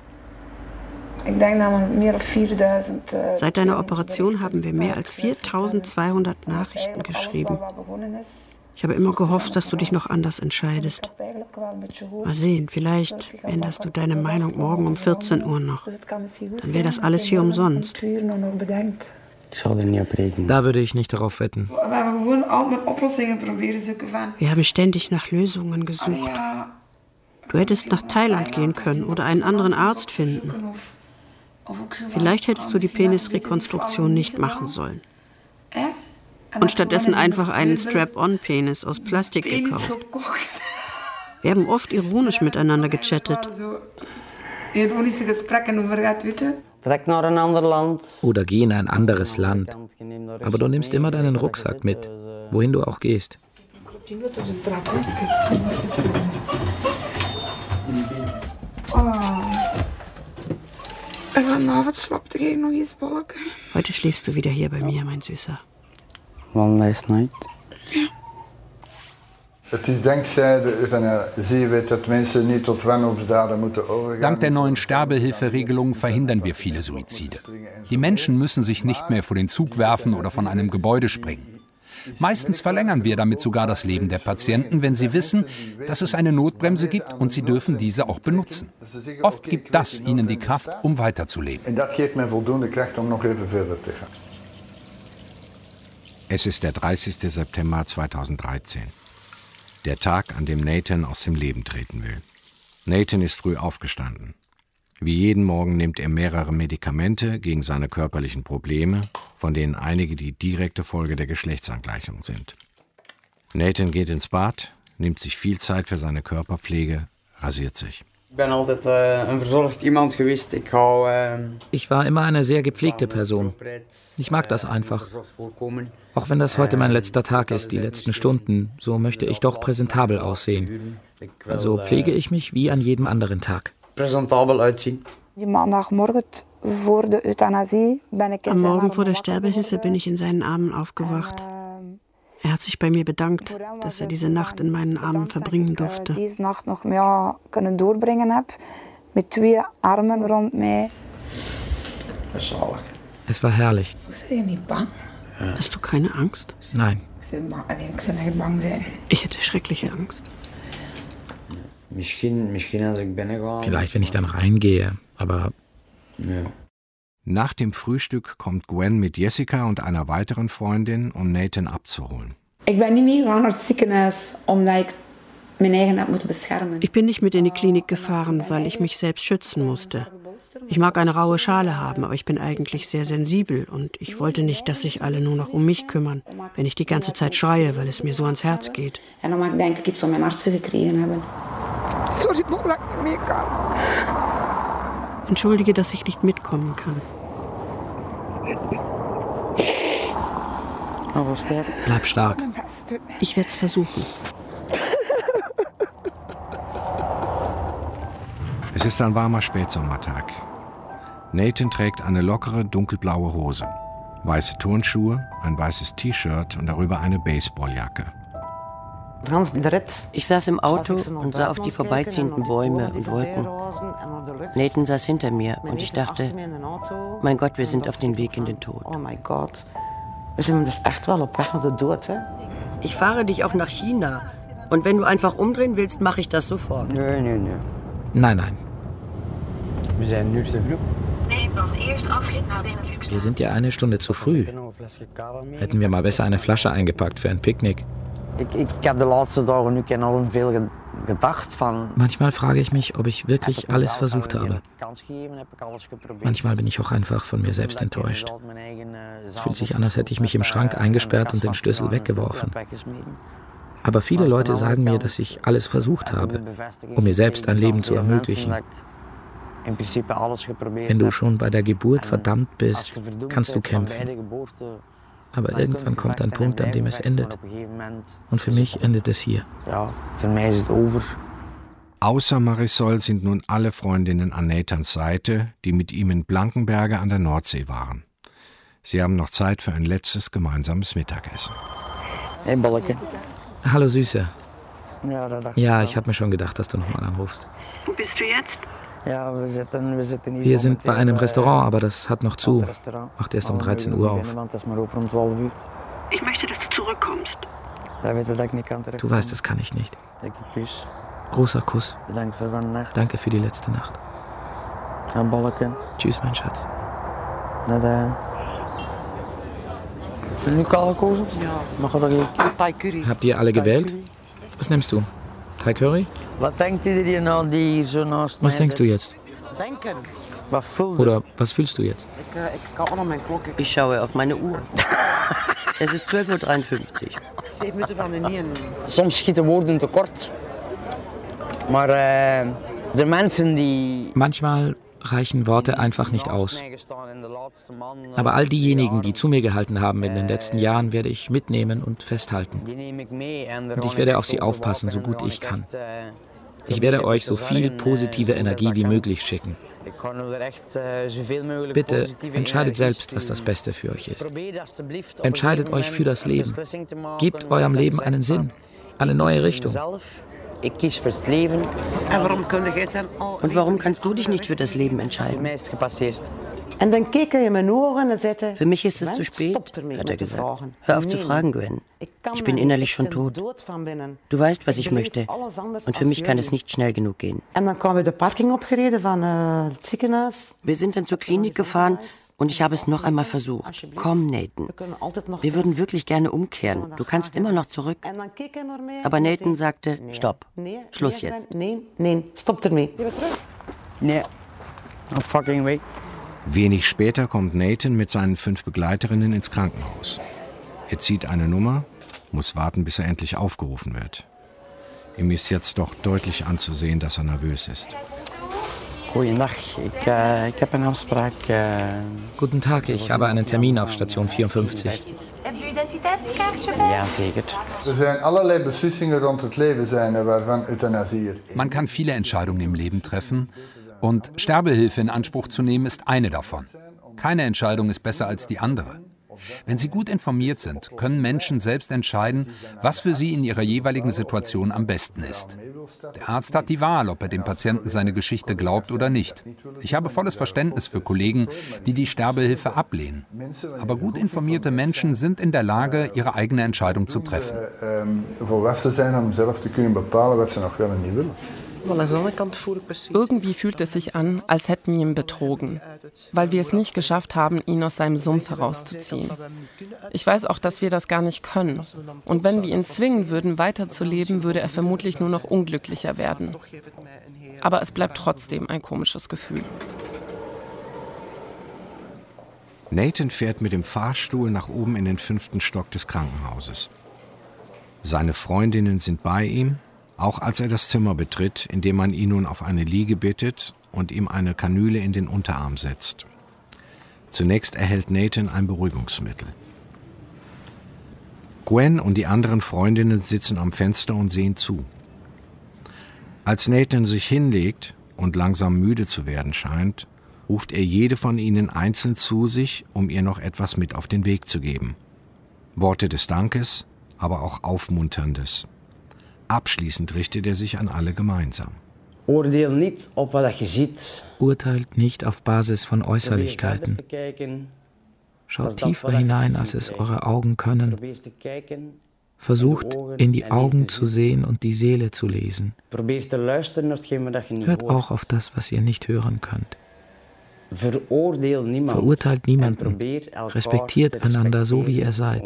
Seit deiner Operation haben wir mehr als viertausendzweihundert Nachrichten geschrieben. Ich habe immer gehofft, dass du dich noch anders entscheidest. Mal sehen, vielleicht änderst du deine Meinung morgen um vierzehn Uhr noch. Dann wäre das alles hier umsonst. Da würde ich nicht darauf wetten. Wir haben ständig nach Lösungen gesucht. Du hättest nach Thailand gehen können oder einen anderen Arzt finden. Vielleicht hättest du die Penisrekonstruktion nicht machen sollen. Und stattdessen einfach einen Strap-on-Penis aus Plastik gekauft. Wir haben oft ironisch miteinander gechattet. Trek naar een ander Land. Oder geh in ein anderes Land. Aber du nimmst immer deinen Rucksack mit, wohin du auch gehst. Heute schläfst du wieder hier bei mir, mein Süßer. One last night. Het is dankzij de euthanasie dat mensen niet tot wanhoopsdaden moeten overgaan. Dank der neuen Sterbehilferegelung verhindern wir viele Suizide. Die Menschen müssen sich nicht mehr vor den Zug werfen oder von einem Gebäude springen. Meistens verlängern wir damit sogar das Leben der Patienten, wenn sie wissen, dass es eine Notbremse gibt und sie dürfen diese auch benutzen. Oft gibt das ihnen die Kraft, um weiterzuleben. En dat geeft mij voldoende kracht om nog even verder te gaan. Es ist der dreißigste September zweitausenddreizehn. Der Tag, an dem Nathan aus dem Leben treten will. Nathan ist früh aufgestanden. Wie jeden Morgen nimmt er mehrere Medikamente gegen seine körperlichen Probleme, von denen einige die direkte Folge der Geschlechtsangleichung sind. Nathan geht ins Bad, nimmt sich viel Zeit für seine Körperpflege, rasiert sich. Ich bin altijd uh, een verzorgd iemand geweest. Ik hou, uh, ich war immer eine sehr gepflegte Person. Ich mag das einfach. Auch wenn das heute mein letzter Tag ist, die letzten Stunden, so möchte ich doch präsentabel aussehen. Also pflege ich mich wie an jedem anderen Tag. Präsentabel aussehen. Am Morgen vor der Euthanasie bin ich Am Morgen vor der Sterbehilfe bin ich in seinen Armen aufgewacht. Er hat sich bei mir bedankt, dass er diese Nacht in meinen Armen verbringen durfte. Diese Nacht noch mehr können doorbringen habe, mit zwei Armen rund mich. Es war herrlich. Hast du keine Angst? Nein. Ich hätte schreckliche Angst. Vielleicht, wenn ich dann reingehe, aber... Nach dem Frühstück kommt Gwen mit Jessica und einer weiteren Freundin, um Nathan abzuholen. Ich bin nicht meegegaan naar het ziekenhuis, omdat ik mijn eigen heb moeten beschermen. Ich bin nicht mit in die Klinik gefahren, weil ich mich selbst schützen musste. Ich mag eine raue Schale haben, aber ich bin eigentlich sehr sensibel und ich wollte nicht, dass sich alle nur noch um mich kümmern, wenn ich die ganze Zeit schreie, weil es mir so ans Herz geht. En dan mag ik denk ik iets van mijn artsen gekregen hebben. Sorry, dat ik niet mee kan. Entschuldige, dass ich nicht mitkommen kann. Bleib stark. Ich werde es versuchen. Es ist ein warmer Spätsommertag. Nathan trägt eine lockere, dunkelblaue Hose, weiße Turnschuhe, ein weißes T-Shirt und darüber eine Baseballjacke. Ich saß im Auto und sah auf die vorbeiziehenden Bäume und Wolken. Nathan saß hinter mir und ich dachte, mein Gott, wir sind auf dem Weg in den Tod. Oh mein Gott, wir sind dus echt wel op weg naar de dood, hè? Ich fahre dich auch nach China. Und wenn du einfach umdrehen willst, mache ich das sofort. Nee, nee, nee. Nein, nein. Wir sind nu te vroeg. Wir sind ja eine Stunde zu früh. Hätten wir mal besser eine Flasche eingepackt für ein Picknick. Ich, ich habe die letzten Tage nu enorm viel gedacht von. Manchmal frage ich mich, ob ich wirklich alles versucht habe. Manchmal bin ich auch einfach von mir selbst enttäuscht. Es fühlt sich an, als hätte ich mich im Schrank eingesperrt und den Schlüssel weggeworfen. Aber viele Leute sagen mir, dass ich alles versucht habe, um mir selbst ein Leben zu ermöglichen. Wenn du schon bei der Geburt verdammt bist, kannst du kämpfen. Aber irgendwann kommt ein Punkt, an dem es endet. Und für mich endet es hier. Ja, für mich ist es over. Außer Marisol sind nun alle Freundinnen an Nathans Seite, die mit ihm in Blankenberge an der Nordsee waren. Sie haben noch Zeit für ein letztes gemeinsames Mittagessen. Hey, Bolleke. Hallo, Süße. Ja, da dachte Ja, ich ich habe mir schon gedacht, dass du nochmal anrufst. Wo bist du jetzt? Ja, wir zitten, wir zitten hier Wir sind bei einem momenteel, Restaurant, aber das hat noch zu. Restaurant. Macht erst um Aber dreizehn wir Uhr gehen auf. binnen, want het is maar open om twaalf uur. Ich möchte, dass du zurückkommst. Ja, weet je dat ik niet kan Du weißt, das kann ich nicht. Dikke kus. Großer Kuss. Bedankt voor vannacht. Danke für die letzte Nacht. En Bolleke. Tschüss, mein Schatz. Nada. Wil je nu kaal gekozen? Ja. Mag dat hier? Thai curry. Habt ihr alle gewählt? Was nimmst du? Thai Curry? Wat denkt iedereen nou die hier zo naast Was mij denkst du zit? jetzt? Denken. Wat voel je? Oder was fühlst du jetzt? Ich, äh, ich kann auch noch meinen Glocke. Ich schaue auf meine Uhr. Es ist zwölf Uhr dreiundfünfzig. Zeven minuten van meneer. Soms schieten woorden tekort. Maar uh, de mensen die... Manchmal reichen Worte einfach nicht aus. Aber all diejenigen, die zu mir gehalten haben in den letzten Jahren, werde ich mitnehmen und festhalten. Und ich werde auf sie aufpassen, so gut ich kann. Ich werde euch so viel positive Energie wie möglich schicken. Bitte entscheidet selbst, was das Beste für euch ist. Entscheidet euch für das Leben. Gebt eurem Leben einen Sinn, eine neue Richtung. Ich kies für das Leben. Und warum kannst du dich nicht für das Leben entscheiden? En dan keek hij in mijn ogen en zei: Für mich ist es zu spät, hat er gesagt. Hör auf zu fragen, Gwen. Ich bin innerlich schon tot. Du weißt, was ich möchte. Und für mich kann es nicht schnell genug gehen. En dan kwamen we de parking opgereden van uh, het ziekenhuis. Wir sind dann zur Klinik gefahren und ich habe es noch einmal versucht. Komm, Nathan. Wir würden wirklich gerne umkehren. Du kannst immer noch zurück. Aber Nathan sagte, stopp. Schluss jetzt. Nee, nee, stop ermee. Nee, no fucking way. Wenig später kommt Nathan mit seinen fünf Begleiterinnen ins Krankenhaus. Er zieht eine Nummer, muss warten, bis er endlich aufgerufen wird. Ihm ist jetzt doch deutlich anzusehen, dass er nervös ist. Goeiedag, ik, uh, ik heb een afspraak. Uh... Guten Tag, ich habe einen Termin auf Station vierundfünfzig. Hebt u identiteitskaartje bij? Ja, zeker. Er zijn allerlei beslissingen rond het leven zijn waarvan euthanasie. Man kann viele Entscheidungen im Leben treffen und Sterbehilfe in Anspruch zu nehmen ist eine davon. Keine Entscheidung ist besser als die andere. Wenn Sie gut informiert sind, können Menschen selbst entscheiden, was für sie in ihrer jeweiligen Situation am besten ist. Der Arzt hat die Wahl, ob er dem Patienten seine Geschichte glaubt oder nicht. Ich habe volles Verständnis für Kollegen, die die Sterbehilfe ablehnen. Aber gut informierte Menschen sind in der Lage, ihre eigene Entscheidung zu treffen. Volwassen zijn om zelf te kunnen bepalen wat ze nog wel en niet willen. Irgendwie fühlt es sich an, als hätten wir ihn betrogen, weil wir es nicht geschafft haben, ihn aus seinem Sumpf herauszuziehen. Ich weiß auch, dass wir das gar nicht können. Und wenn wir ihn zwingen würden, weiterzuleben, würde er vermutlich nur noch unglücklicher werden. Aber es bleibt trotzdem ein komisches Gefühl. Nathan fährt mit dem Fahrstuhl nach oben in den fünften Stock des Krankenhauses. Seine Freundinnen sind bei ihm, auch als er das Zimmer betritt, in dem man ihn nun auf eine Liege bittet und ihm eine Kanüle in den Unterarm setzt. Zunächst erhält Nathan ein Beruhigungsmittel. Gwen und die anderen Freundinnen sitzen am Fenster und sehen zu. Als Nathan sich hinlegt und langsam müde zu werden scheint, ruft er jede von ihnen einzeln zu sich, um ihr noch etwas mit auf den Weg zu geben. Worte des Dankes, aber auch Aufmunterndes. Abschließend richtet er sich an alle gemeinsam. Oordeel niet op wat je ziet. Urteilt nicht auf Basis von Äußerlichkeiten. Schaut tiefer hinein, als es eure Augen können. Versucht, in die Augen zu sehen und die Seele zu lesen. Hört auch auf das, was ihr nicht hören könnt. Verurteilt niemanden. Respektiert einander so, wie ihr seid.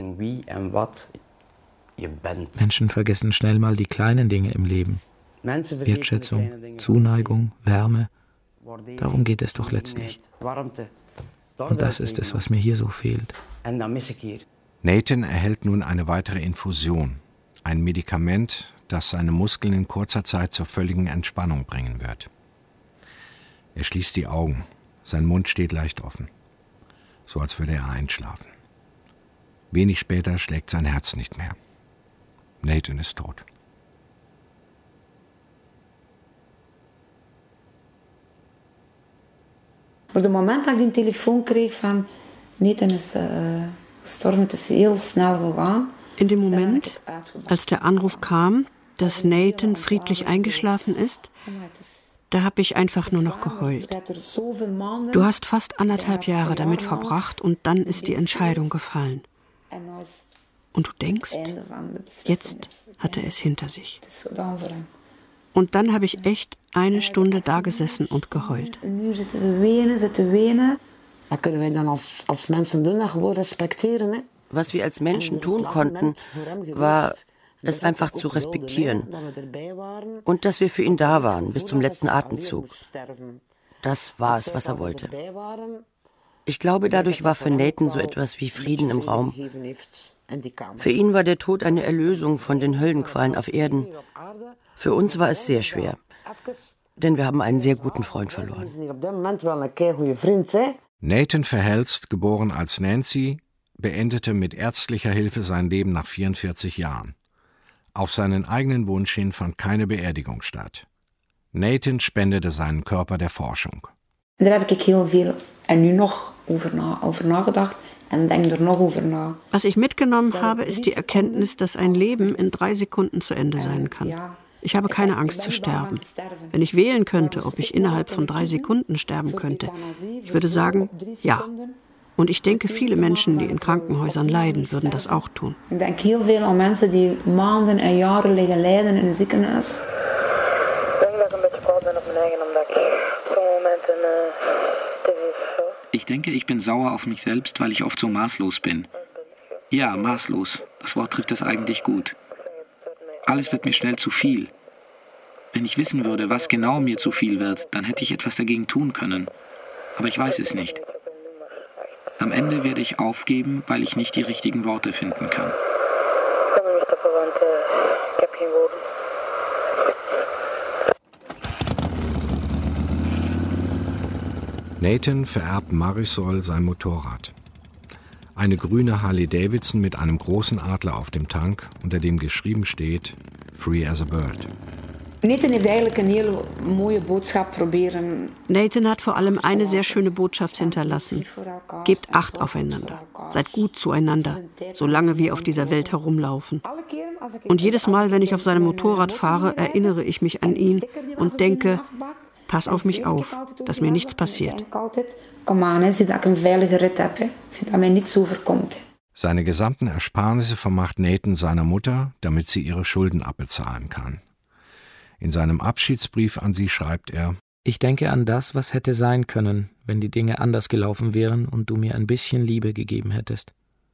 Menschen vergessen schnell mal die kleinen Dinge im Leben. Wertschätzung, Zuneigung, Wärme. Darum geht es doch letztlich. Und das ist es, was mir hier so fehlt. Nathan erhält nun eine weitere Infusion. Ein Medikament, das seine Muskeln in kurzer Zeit zur völligen Entspannung bringen wird. Er schließt die Augen. Sein Mund steht leicht offen. So als würde er einschlafen. Wenig später schlägt sein Herz nicht mehr. Nathan ist tot. Maar de moment dat ik die telefoon kreeg van Nathan is uh, gestorven, het is heel snel gegaan. In dem Moment, als der Anruf kam, dass Nathan friedlich eingeschlafen ist, da habe ich einfach nur noch geheult. Du hast fast anderthalb Jahre damit verbracht und dann ist die Entscheidung gefallen. Und du denkst, jetzt hat er es hinter sich. Und dann habe ich echt eine Stunde da gesessen und geheult. Was können wir dann als, als Menschen doen? Dat gewoon respecteren. Hè? Was wir als Menschen tun konnten, war es einfach zu respektieren. Und dass wir für ihn da waren, bis zum letzten Atemzug. Das war es, was er wollte. Ich glaube, dadurch war für Nathan so etwas wie Frieden im Raum. Für ihn war der Tod eine Erlösung von den Höllenqualen auf Erden. Für uns war es sehr schwer, denn wir haben einen sehr guten Freund verloren. Nathan Verhelst, geboren als Nancy, beendete mit ärztlicher Hilfe sein Leben nach vierundvierzig Jahren. Auf seinen eigenen Wunsch hin fand keine Beerdigung statt. Nathan spendete seinen Körper der Forschung. Daar heb ik heel veel en nu nog over, na, over nagedacht en denk er nog over na. Was ich mitgenommen habe, ist die Erkenntnis, dass ein Leben in drei Sekunden zu Ende sein kann. Ich habe keine Angst zu sterben. Wenn ich wählen könnte, ob ich innerhalb von drei Sekunden sterben könnte, ich würde sagen, ja. Und ich denke, viele Menschen, die in Krankenhäusern leiden, würden das auch tun. Ich denke heel veel aan mensen die maanden en jaren liggen lijden in een ziekenhuis. Ich denke, ich bin sauer auf mich selbst, weil ich oft so maßlos bin. Ja, maßlos. Das Wort trifft es eigentlich gut. Alles wird mir schnell zu viel. Wenn ich wissen würde, was genau mir zu viel wird, dann hätte ich etwas dagegen tun können. Aber ich weiß es nicht. Am Ende werde ich aufgeben, weil ich nicht die richtigen Worte finden kann. Nathan vererbt Marisol sein Motorrad. Eine grüne Harley-Davidson mit einem großen Adler auf dem Tank, unter dem geschrieben steht Free as a Bird. Nathan heeft eigenlijk een hele mooie boodschap proberen. Nathan hat vor allem eine sehr schöne Botschaft hinterlassen. Gebt Acht aufeinander. Seid gut zueinander, solange wir auf dieser Welt herumlaufen. Und jedes Mal, wenn ich auf seinem Motorrad fahre, erinnere ich mich an ihn und denke, pass auf mich auf, dass mir nichts passiert. Seine gesamten Ersparnisse vermacht Nathan seiner Mutter, damit sie ihre Schulden abbezahlen kann. In seinem Abschiedsbrief an sie schreibt er: Ich denke an das, was hätte sein können, wenn die Dinge anders gelaufen wären und du mir ein bisschen Liebe gegeben hättest.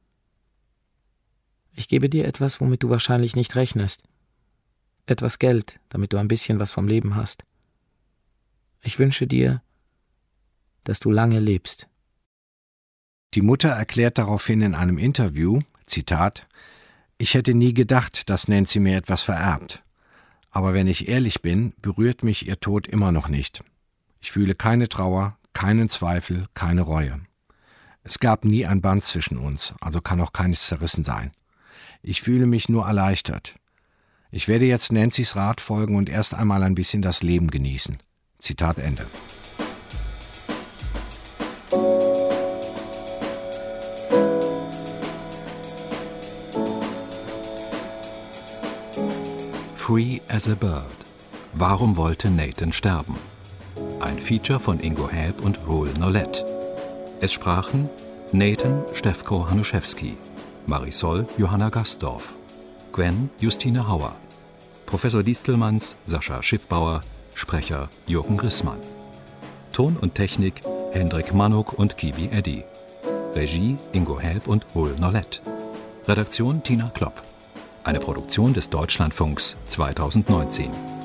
Ich gebe dir etwas, womit du wahrscheinlich nicht rechnest. Etwas Geld, damit du ein bisschen was vom Leben hast. Ich wünsche dir, dass du lange lebst. Die Mutter erklärt daraufhin in einem Interview, Zitat, ich hätte nie gedacht, dass Nancy mir etwas vererbt. Aber wenn ich ehrlich bin, berührt mich ihr Tod immer noch nicht. Ich fühle keine Trauer, keinen Zweifel, keine Reue. Es gab nie ein Band zwischen uns, also kann auch keines zerrissen sein. Ich fühle mich nur erleichtert. Ich werde jetzt Nancy's Rat folgen und erst einmal ein bisschen das Leben genießen. Zitat Ende. Free as a Bird. Warum wollte Nathan sterben? Ein Feature von Ingo Helb und Roel Nollet. Es sprachen Nathan Stefko Hanuszewski, Marisol Johanna Gastorf, Gwen Justine Hauer, Professor Distelmanns Sascha Schiffbauer, Sprecher Jürgen Grissmann. Ton und Technik Hendrik Mannuk und Kiwi Eddy. Regie Ingo Helb und Roel Nollet. Redaktion Tina Klopp. Eine Produktion des Deutschlandfunks zweitausendneunzehn.